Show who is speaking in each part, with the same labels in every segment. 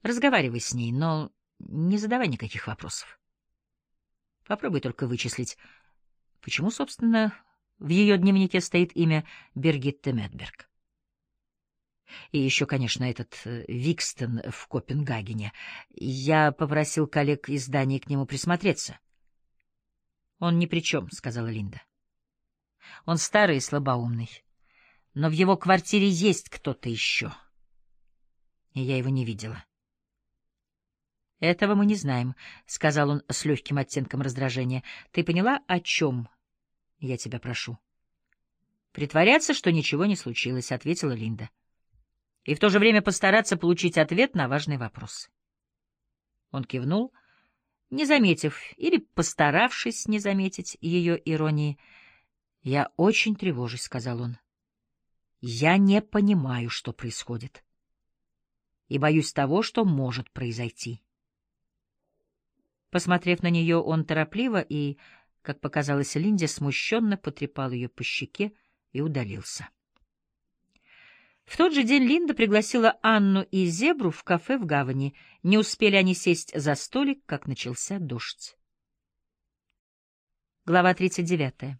Speaker 1: Разговаривай с ней, но не задавай никаких вопросов. Попробуй только вычислить, почему, собственно, в ее дневнике стоит имя Биргитте Медберг. И еще, конечно, этот Викстон в Копенгагене. Я попросил коллег из Дании к нему присмотреться. — Он ни при чем, — сказала Линда. — Он старый и слабоумный. Но в его квартире есть кто-то еще. И я его не видела. — Этого мы не знаем, — сказал он с легким оттенком раздражения. — Ты поняла, о чем я тебя прошу? — Притворяться, что ничего не случилось, — ответила Линда. — И в то же время постараться получить ответ на важный вопрос. Он кивнул, не заметив или постаравшись не заметить ее иронии. — Я очень тревожусь, — сказал он. — Я не понимаю, что происходит. И боюсь того, что может произойти. Посмотрев на нее, он торопливо и, как показалось Линде, смущенно потрепал ее по щеке и удалился. В тот же день Линда пригласила Анну и Зебру в кафе в гавани. Не успели они сесть за столик, как начался дождь. Глава 39.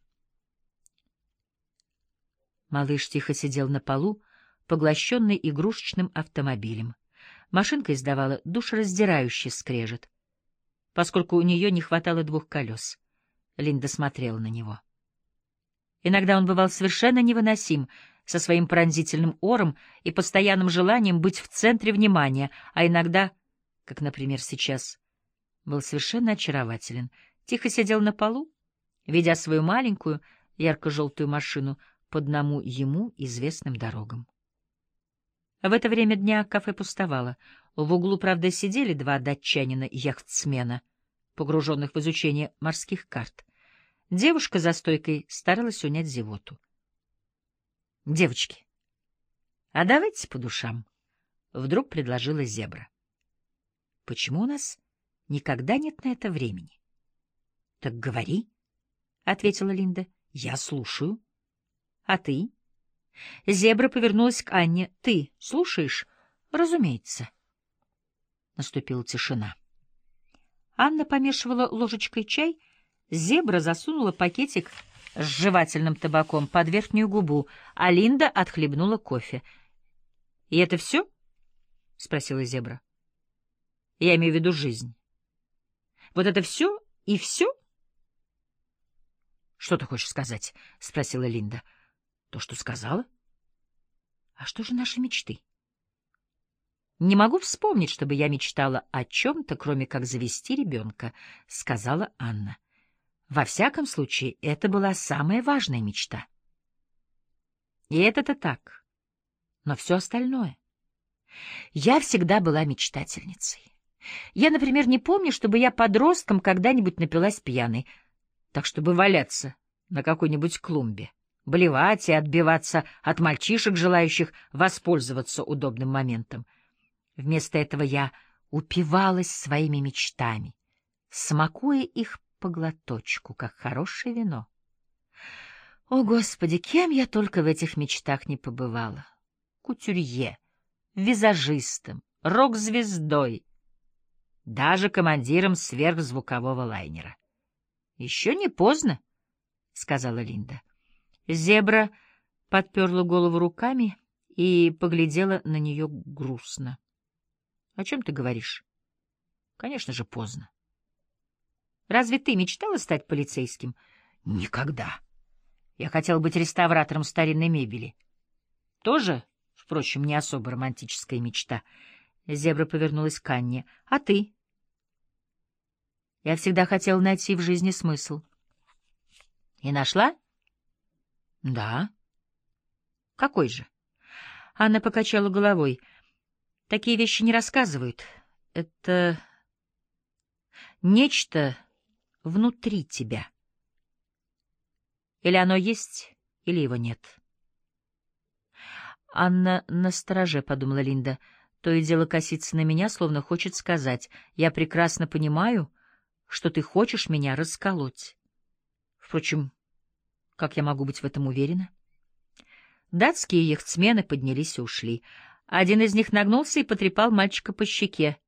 Speaker 1: Малыш тихо сидел на полу, поглощенный игрушечным автомобилем. Машинка издавала душераздирающий скрежет, поскольку у нее не хватало 2 колес. Линда смотрела на него. Иногда он бывал совершенно невыносим, со своим пронзительным ором и постоянным желанием быть в центре внимания, а иногда, как, например, сейчас, был совершенно очарователен. Тихо сидел на полу, ведя свою маленькую ярко-желтую машину по одному ему известным дорогам. В это время дня кафе пустовало. В углу, правда, сидели 2 датчанина-яхтсмена, погруженных в изучение морских карт. Девушка за стойкой старалась унять зевоту. — Девочки, а давайте по душам, — вдруг предложила Зебра. — Почему у нас никогда нет на это времени? — Так говори, — ответила Линда. — Я слушаю. — А ты? Зебра повернулась к Анне. — Ты слушаешь? — Разумеется. Наступила тишина. Анна помешивала ложечкой чай, Зебра засунула пакетик с жевательным табаком под верхнюю губу, а Линда отхлебнула кофе. — И это все? — спросила Зебра. — Я имею в виду жизнь. — Вот это все и все? — Что ты хочешь сказать? — спросила Линда. — То, что сказала. — А что же наши мечты? — Не могу вспомнить, чтобы я мечтала о чем-то, кроме как завести ребенка, — сказала Анна. Во всяком случае, это была самая важная мечта. И это-то так. Но все остальное... Я всегда была мечтательницей. Я, например, не помню, чтобы я подростком когда-нибудь напилась пьяной, так чтобы валяться на какой-нибудь клумбе, блевать и отбиваться от мальчишек, желающих воспользоваться удобным моментом. Вместо этого я упивалась своими мечтами, смакуя их по глоточку, как хорошее вино. О, Господи, кем я только в этих мечтах не побывала! Кутюрье, визажистом, рок-звездой, даже командиром сверхзвукового лайнера. — Еще не поздно, — сказала Линда. Зебра подперла голову руками и поглядела на нее грустно. — О чем ты говоришь? — Конечно же, поздно. — Разве ты мечтала стать полицейским? — Никогда. Я хотела быть реставратором старинной мебели. — Тоже, впрочем, не особо романтическая мечта. Зебра повернулась к Анне. — А ты? — Я всегда хотела найти в жизни смысл. — И нашла? — Да. — Какой же? Анна покачала головой. — Такие вещи не рассказывают. Это нечто внутри тебя. Или оно есть, или его нет. Анна настороже, — подумала Линда, — то и дело косится на меня, словно хочет сказать: я прекрасно понимаю, что ты хочешь меня расколоть. Впрочем, как я могу быть в этом уверена? Датские яхтсмены поднялись и ушли. Один из них нагнулся и потрепал мальчика по щеке.